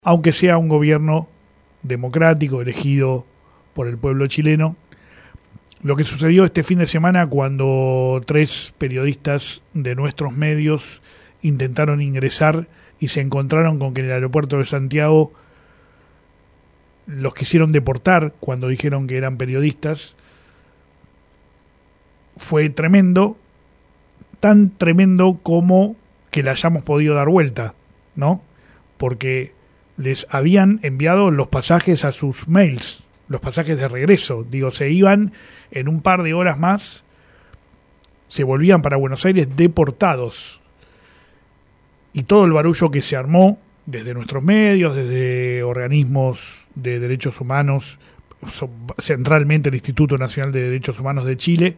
aunque sea un gobierno democrático elegido por el pueblo chileno. Lo que sucedió este fin de semana cuando 3 periodistas de nuestros medios intentaron ingresar y se encontraron con que en el aeropuerto de Santiago los quisieron deportar cuando dijeron que eran periodistas, fue tremendo, tan tremendo como que le hayamos podido dar vuelta, ¿no? Porque les habían enviado los pasajes a sus mails, los pasajes de regreso. Digo, se iban en un par de horas más, se volvían para Buenos Aires deportados. Y todo el barullo que se armó desde nuestros medios, desde organismos de derechos humanos, centralmente el Instituto Nacional de Derechos Humanos de Chile,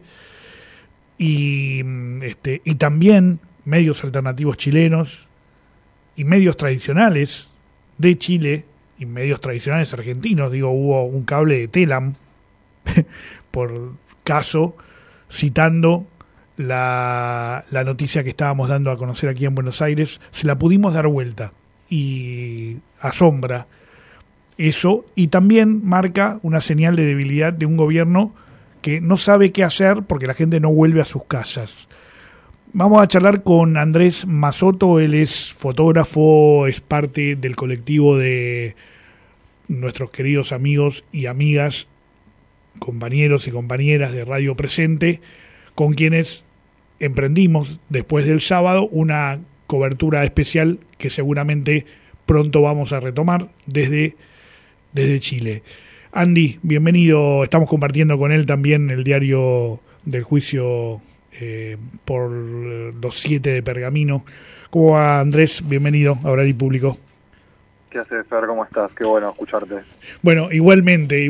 y también medios alternativos chilenos y medios tradicionales de Chile y medios tradicionales argentinos. Digo, hubo un cable de Telam por caso citando la noticia que estábamos dando a conocer aquí en Buenos Aires. Se la pudimos dar vuelta y asombra eso, y también marca una señal de debilidad de un gobierno que no sabe qué hacer porque la gente no vuelve a sus casas. Vamos a charlar con Andrés Mazotto. Él es fotógrafo, es parte del colectivo de nuestros queridos amigos y amigas, compañeros y compañeras de Radio Presente, con quienes emprendimos después del sábado una cobertura especial que seguramente pronto vamos a retomar desde Chile. Andy, bienvenido. Estamos compartiendo con él también el diario del juicio por los 7 de Pergamino. ¿Cómo va, Andrés? Bienvenido a Radio Público. ¿Qué haces, Fer? ¿Cómo estás? Qué bueno escucharte. Bueno, igualmente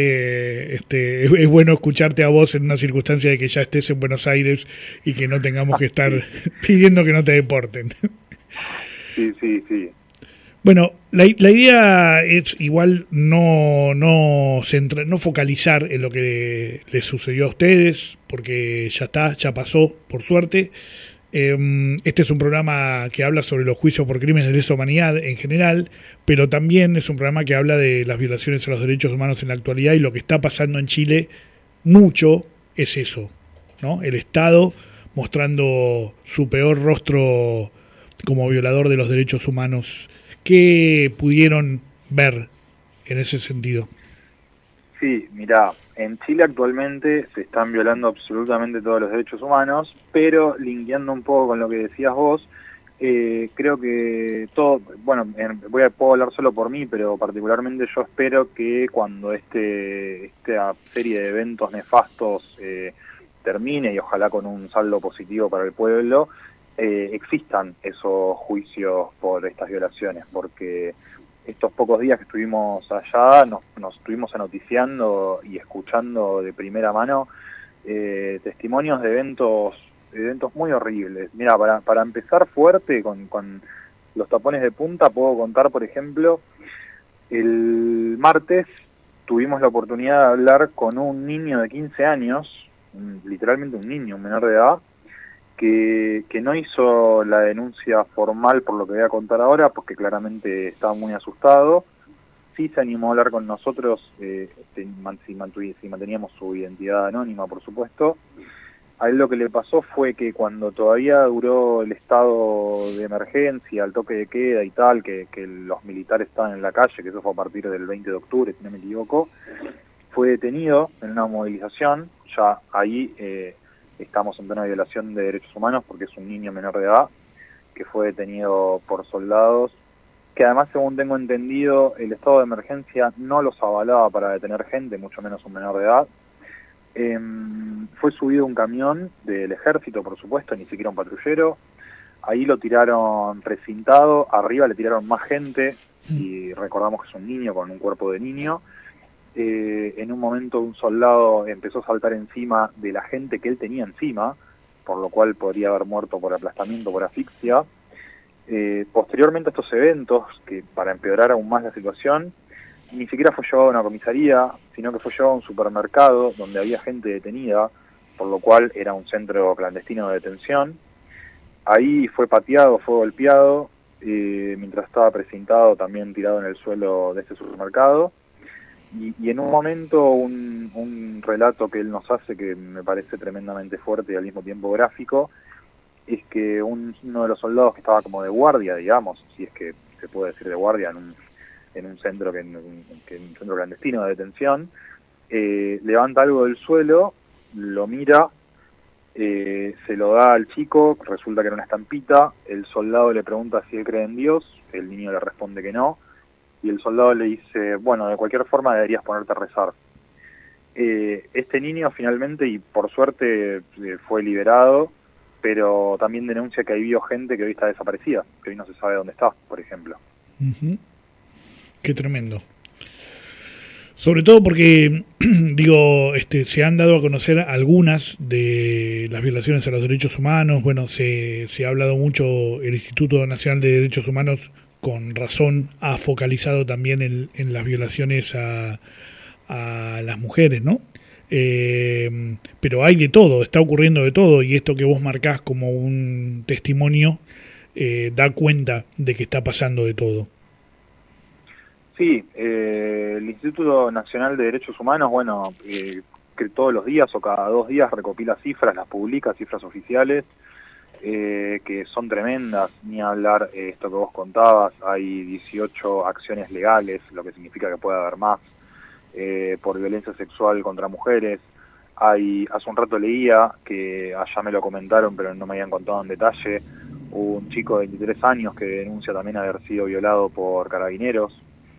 es bueno escucharte a vos en una circunstancia de que ya estés en Buenos Aires y que no tengamos que estar pidiendo que no te deporten. Sí. Bueno, la idea es igual no focalizar en lo que les sucedió a ustedes, porque ya pasó, por suerte. Este es un programa que habla sobre los juicios por crímenes de lesa humanidad en general, pero también es un programa que habla de las violaciones a los derechos humanos en la actualidad, y lo que está pasando en Chile mucho es eso, ¿no? El Estado mostrando su peor rostro como violador de los derechos humanos. ¿Qué pudieron ver en ese sentido? Sí, mirá, en Chile actualmente se están violando absolutamente todos los derechos humanos, pero linkeando un poco con lo que decías vos, creo que todo, bueno, puedo hablar solo por mí, pero particularmente yo espero que cuando esta serie de eventos nefastos termine, y ojalá con un saldo positivo para el pueblo, existan esos juicios por estas violaciones, porque estos pocos días que estuvimos allá nos estuvimos anoticiando y escuchando de primera mano testimonios de eventos muy horribles. Mira, para empezar fuerte con los tapones de punta, puedo contar, por ejemplo, el martes tuvimos la oportunidad de hablar con un niño de 15 años, literalmente un niño, un menor de edad, que no hizo la denuncia formal por lo que voy a contar ahora, porque claramente estaba muy asustado. Sí se animó a hablar con nosotros, si manteníamos su identidad anónima, por supuesto. A él lo que le pasó fue que cuando todavía duró el estado de emergencia, el toque de queda y tal, que los militares estaban en la calle, que eso fue a partir del 20 de octubre, si no me equivoco, fue detenido en una movilización. Ya ahí estamos en una violación de derechos humanos, porque es un niño menor de edad que fue detenido por soldados, que además, según tengo entendido, el estado de emergencia no los avalaba para detener gente, mucho menos un menor de edad. Fue subido a un camión del ejército, por supuesto, ni siquiera un patrullero. Ahí lo tiraron precintado, arriba le tiraron más gente, y recordamos que es un niño con un cuerpo de niño. En un momento un soldado empezó a saltar encima de la gente que él tenía encima, por lo cual podría haber muerto por aplastamiento, por asfixia. Posteriormente a estos eventos, que para empeorar aún más la situación, ni siquiera fue llevado a una comisaría, sino que fue llevado a un supermercado donde había gente detenida, por lo cual era un centro clandestino de detención. Ahí fue pateado, fue golpeado, mientras estaba precintado también tirado en el suelo de este supermercado. Y en un momento un relato que él nos hace que me parece tremendamente fuerte y al mismo tiempo gráfico, es que uno de los soldados que estaba como de guardia, digamos, si es que se puede decir de guardia en un centro en un centro clandestino de detención, levanta algo del suelo, lo mira, se lo da al chico, resulta que era una estampita, el soldado le pregunta si él cree en Dios, el niño le responde que no, y el soldado le dice, bueno, de cualquier forma deberías ponerte a rezar. Este niño finalmente, y por suerte, fue liberado, pero también denuncia que hay gente que hoy está desaparecida, que hoy no se sabe dónde está, por ejemplo. Uh-huh. Qué tremendo. Sobre todo porque, digo, se han dado a conocer algunas de las violaciones a los derechos humanos. Bueno, se ha hablado mucho, el Instituto Nacional de Derechos Humanos, con razón, ha focalizado también en las violaciones a las mujeres, ¿no? Pero hay de todo, está ocurriendo de todo, y esto que vos marcás como un testimonio da cuenta de que está pasando de todo. Sí, el Instituto Nacional de Derechos Humanos, bueno, que todos los días o cada 2 días recopila cifras, las publica, cifras oficiales, que son tremendas. Ni hablar esto que vos contabas, hay 18 acciones legales, lo que significa que puede haber más, por violencia sexual contra mujeres. Hace un rato leía, que allá me lo comentaron pero no me habían contado en detalle, un chico de 23 años que denuncia también haber sido violado por carabineros.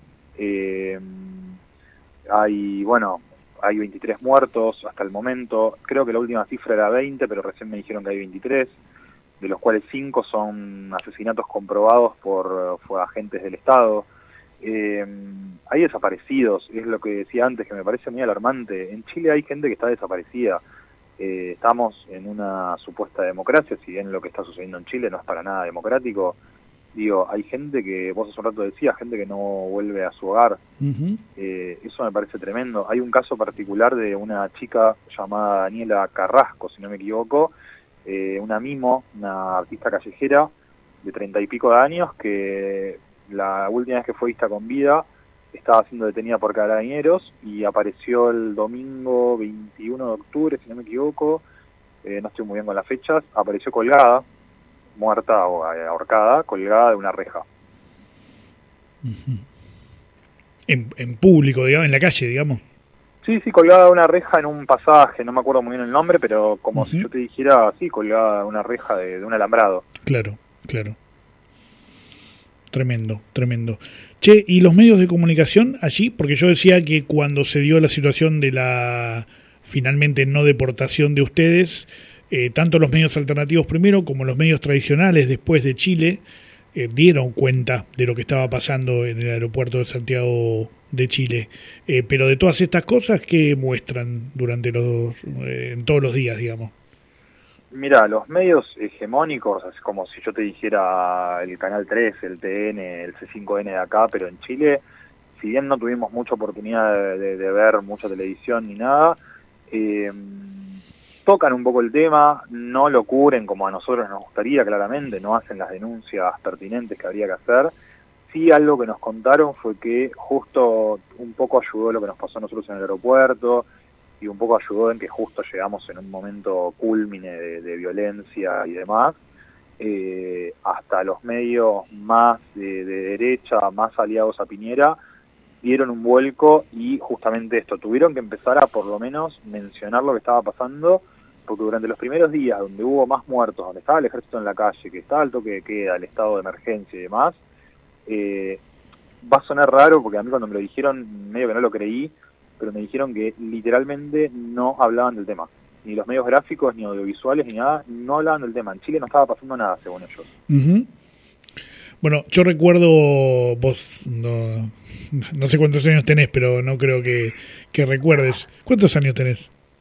Hay 23 muertos hasta el momento, creo que la última cifra era 20, pero recién me dijeron que hay 23, de los cuales 5 son asesinatos comprobados por agentes del Estado. Hay desaparecidos, es lo que decía antes, que me parece muy alarmante. En Chile hay gente que está desaparecida. Estamos en una supuesta democracia, si bien lo que está sucediendo en Chile no es para nada democrático. Digo, hay gente que, vos hace un rato decías, gente que no vuelve a su hogar. Uh-huh. Eso me parece tremendo. Hay un caso particular de una chica llamada Daniela Carrasco, si no me equivoco, una mimo, una artista callejera de 30 y pico de años, que la última vez que fue vista con vida estaba siendo detenida por carabineros y apareció el domingo 21 de octubre, si no me equivoco, no estoy muy bien con las fechas, apareció colgada, muerta o ahorcada, colgada de una reja. Uh-huh. En público, digamos, en la calle, digamos. Sí, colgada de una reja en un pasaje, no me acuerdo muy bien el nombre, pero como si yo te dijera, sí, colgada de una reja de un alambrado. Claro. Tremendo. Che, ¿y los medios de comunicación allí? Porque yo decía que cuando se dio la situación de la finalmente no deportación de ustedes, tanto los medios alternativos primero como los medios tradicionales después de Chile dieron cuenta de lo que estaba pasando en el aeropuerto de Santiago de Chile. Pero de todas estas cosas, ¿qué muestran durante en todos los días, digamos? Mira, los medios hegemónicos, es como si yo te dijera el Canal 3, el TN, el C5N de acá, pero en Chile, si bien no tuvimos mucha oportunidad de ver mucha televisión ni nada, tocan un poco el tema, no lo cubren como a nosotros nos gustaría, claramente, no hacen las denuncias pertinentes que habría que hacer. Sí, algo que nos contaron fue que justo un poco ayudó lo que nos pasó a nosotros en el aeropuerto, y un poco ayudó en que justo llegamos en un momento cúlmine de violencia y demás, hasta los medios más de derecha, más aliados a Piñera, dieron un vuelco y justamente esto, tuvieron que empezar a por lo menos mencionar lo que estaba pasando, porque durante los primeros días donde hubo más muertos, donde estaba el ejército en la calle, que estaba el toque de queda, el estado de emergencia y demás, va a sonar raro porque a mí cuando me lo dijeron medio que no lo creí, pero me dijeron que literalmente no hablaban del tema. Ni los medios gráficos, ni audiovisuales, ni nada, no hablaban del tema. En Chile no estaba pasando nada, según ellos. Uh-huh. Bueno, yo recuerdo, vos no sé cuántos años tenés, pero no creo que recuerdes. ¿Cuántos años tenés?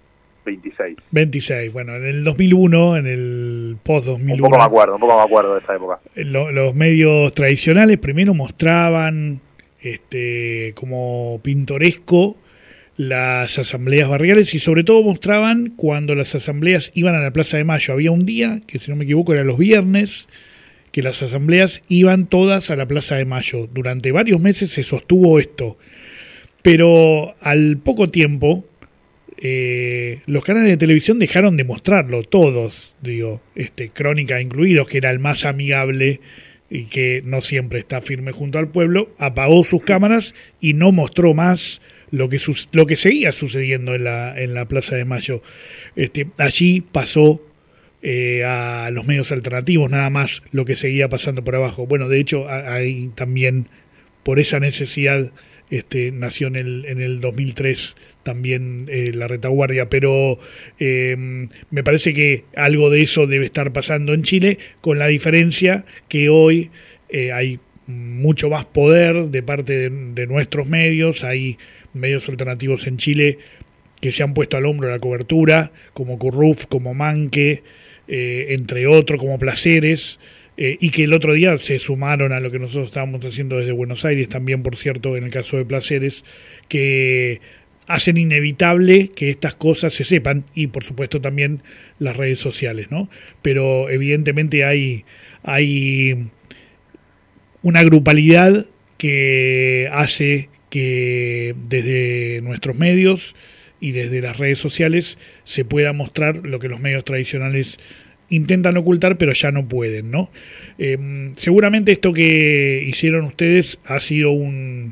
26. Bueno, en el 2001, en el post-2001... Un poco me acuerdo de esa época. Los medios tradicionales primero mostraban como pintoresco las asambleas barriales y sobre todo mostraban cuando las asambleas iban a la Plaza de Mayo. Había un día, que si no me equivoco era los viernes, que las asambleas iban todas a la Plaza de Mayo. Durante varios meses se sostuvo esto, pero al poco tiempo los canales de televisión dejaron de mostrarlo, todos, digo, Crónica incluidos, que era el más amigable y que no siempre está firme junto al pueblo, apagó sus cámaras y no mostró más lo que seguía sucediendo en la Plaza de Mayo. Allí pasó a los medios alternativos, nada más lo que seguía pasando por abajo. Bueno, de hecho, hay también, por esa necesidad, nació en el 2003 también la retaguardia, pero me parece que algo de eso debe estar pasando en Chile, con la diferencia que hoy hay mucho más poder de parte de nuestros medios. Hay medios alternativos en Chile que se han puesto al hombro la cobertura, como Curruf, como Manque, entre otros, como Placeres, y que el otro día se sumaron a lo que nosotros estábamos haciendo desde Buenos Aires, también, por cierto, en el caso de Placeres, que hacen inevitable que estas cosas se sepan, y por supuesto también las redes sociales, ¿no? Pero evidentemente hay una grupalidad que hace que desde nuestros medios y desde las redes sociales se pueda mostrar lo que los medios tradicionales intentan ocultar, pero ya no pueden, ¿no? Seguramente esto que hicieron ustedes ha sido un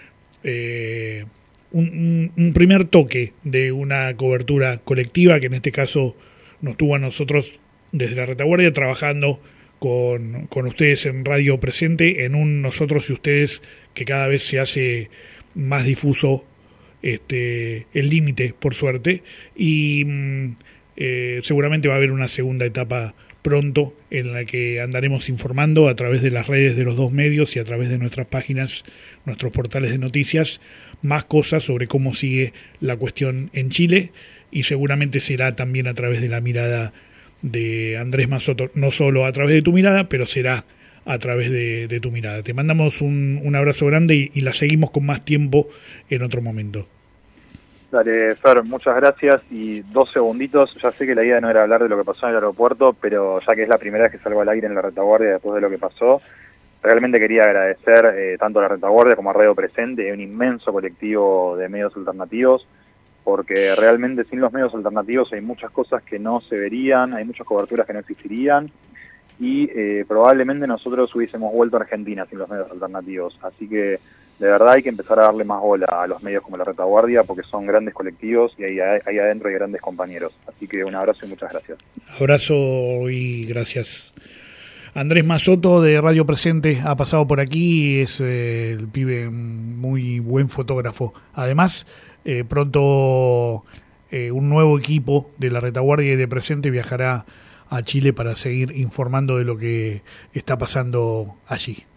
primer toque de una cobertura colectiva, que en este caso nos tuvo a nosotros desde la retaguardia trabajando con ustedes en Radio Presente, en un nosotros y ustedes que cada vez se hace más difuso el límite, por suerte, y seguramente va a haber una segunda etapa pronto en la que andaremos informando a través de las redes de los dos medios y a través de nuestras páginas, nuestros portales de noticias, más cosas sobre cómo sigue la cuestión en Chile, y seguramente será también a través de la mirada de Andrés Mazzoto, no solo a través de tu mirada, pero será a través de tu mirada. Te mandamos un abrazo grande y la seguimos con más tiempo en otro momento. Dale, Fer, muchas gracias, y 2 segunditos. Ya sé que la idea no era hablar de lo que pasó en el aeropuerto, pero ya que es la primera vez que salgo al aire en la retaguardia después de lo que pasó, realmente quería agradecer tanto a la retaguardia como a Radio Presente, un inmenso colectivo de medios alternativos, porque realmente sin los medios alternativos hay muchas cosas que no se verían, hay muchas coberturas que no existirían, y probablemente nosotros hubiésemos vuelto a Argentina sin los medios alternativos. Así que de verdad hay que empezar a darle más bola a los medios como la retaguardia, porque son grandes colectivos y ahí adentro hay grandes compañeros. Así que un abrazo y muchas gracias. Abrazo y gracias. Andrés Mazzoto de Radio Presente ha pasado por aquí, es el pibe, muy buen fotógrafo. Además, pronto un nuevo equipo de la retaguardia y de Presente viajará a Chile para seguir informando de lo que está pasando allí.